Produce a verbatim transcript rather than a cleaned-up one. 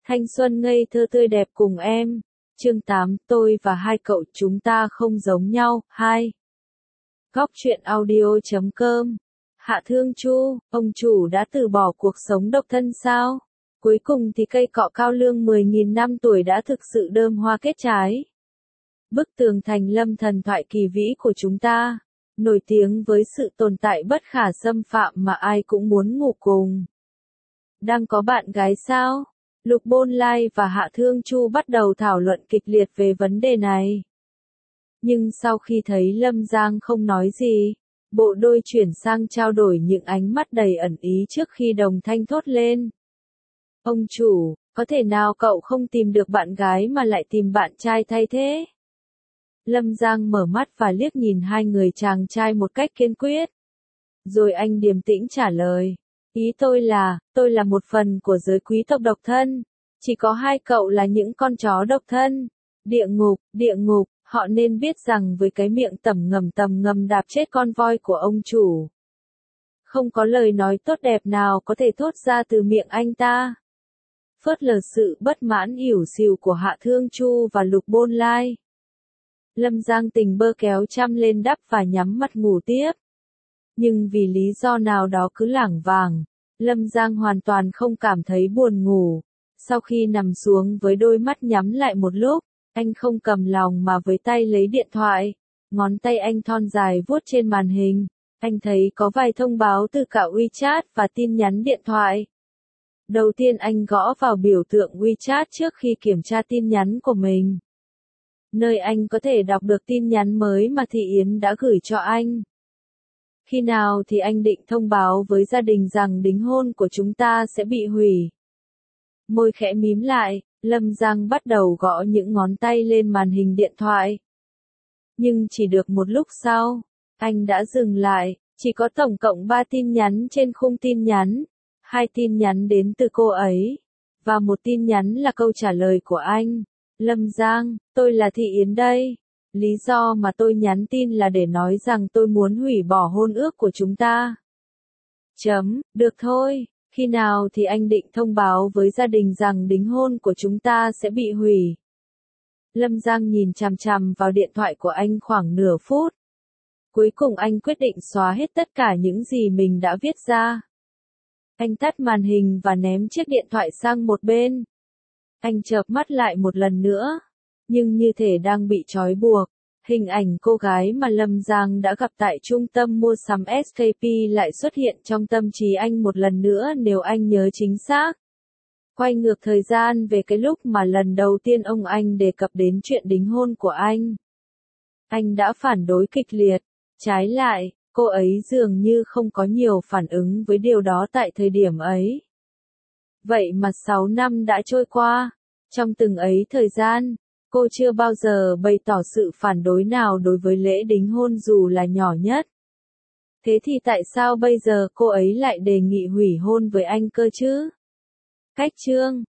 Thanh xuân ngây thơ tươi đẹp cùng em. Chương tám, tôi và hai cậu chúng ta không giống nhau. hai. Góc truyện audio chấm com. Hạ Thương Chu, ông chủ đã từ bỏ cuộc sống độc thân sao? Cuối cùng thì cây cọ cao lương mười nghìn năm tuổi đã thực sự đơm hoa kết trái. Bức tường thành lâm thần thoại kỳ vĩ của chúng ta, nổi tiếng với sự tồn tại bất khả xâm phạm mà ai cũng muốn ngủ cùng. Đang có bạn gái sao? Lục Bôn Lai và Hạ Thương Chu bắt đầu thảo luận kịch liệt về vấn đề này. Nhưng sau khi thấy Lâm Giang không nói gì, bộ đôi chuyển sang trao đổi những ánh mắt đầy ẩn ý trước khi đồng thanh thốt lên. Ông chủ, có thể nào cậu không tìm được bạn gái mà lại tìm bạn trai thay thế? Lâm Giang mở mắt và liếc nhìn hai người chàng trai một cách kiên quyết. Rồi anh điềm tĩnh trả lời. Ý tôi là, tôi là một phần của giới quý tộc độc thân. Chỉ có hai cậu là những con chó độc thân. Địa ngục, địa ngục, họ nên biết rằng với cái miệng tẩm ngầm tầm ngầm đạp chết con voi của ông chủ. Không có lời nói tốt đẹp nào có thể thốt ra từ miệng anh ta. Phớt lờ sự bất mãn ỉu xìu của Hạ Thương Chu và Lục Bôn Lai. Lâm Giang tình bơ kéo chăn lên đắp và nhắm mắt ngủ tiếp. Nhưng vì lý do nào đó cứ lảng vảng, Lâm Giang hoàn toàn không cảm thấy buồn ngủ. Sau khi nằm xuống với đôi mắt nhắm lại một lúc, anh không cầm lòng mà với tay lấy điện thoại. Ngón tay anh thon dài vuốt trên màn hình. Anh thấy có vài thông báo từ cả WeChat và tin nhắn điện thoại. Đầu tiên anh gõ vào biểu tượng WeChat trước khi kiểm tra tin nhắn của mình. Nơi anh có thể đọc được tin nhắn mới mà Thị Yến đã gửi cho anh. Khi nào thì anh định thông báo với gia đình rằng đính hôn của chúng ta sẽ bị hủy? Môi khẽ mím lại, Lâm Giang bắt đầu gõ những ngón tay lên màn hình điện thoại. Nhưng chỉ được một lúc sau, anh đã dừng lại, chỉ có tổng cộng ba tin nhắn trên khung tin nhắn. Hai tin nhắn đến từ cô ấy, và một tin nhắn là câu trả lời của anh. Lâm Giang, tôi là Thị Yến đây. Lý do mà tôi nhắn tin là để nói rằng tôi muốn hủy bỏ hôn ước của chúng ta. Chấm, được thôi, khi nào thì anh định thông báo với gia đình rằng đính hôn của chúng ta sẽ bị hủy? Lâm Giang nhìn chằm chằm vào điện thoại của anh khoảng nửa phút. Cuối cùng anh quyết định xóa hết tất cả những gì mình đã viết ra. Anh tắt màn hình và ném chiếc điện thoại sang một bên. Anh chợp mắt lại một lần nữa, nhưng như thể đang bị trói buộc, hình ảnh cô gái mà Lâm Giang đã gặp tại trung tâm mua sắm ét ca pê lại xuất hiện trong tâm trí anh một lần nữa nếu anh nhớ chính xác. Quay ngược thời gian về cái lúc mà lần đầu tiên ông anh đề cập đến chuyện đính hôn của anh. Anh đã phản đối kịch liệt, trái lại, cô ấy dường như không có nhiều phản ứng với điều đó tại thời điểm ấy. Vậy mà sáu năm đã trôi qua, trong từng ấy thời gian, cô chưa bao giờ bày tỏ sự phản đối nào đối với lễ đính hôn dù là nhỏ nhất. Thế thì tại sao bây giờ cô ấy lại đề nghị hủy hôn với anh cơ chứ? Cách chương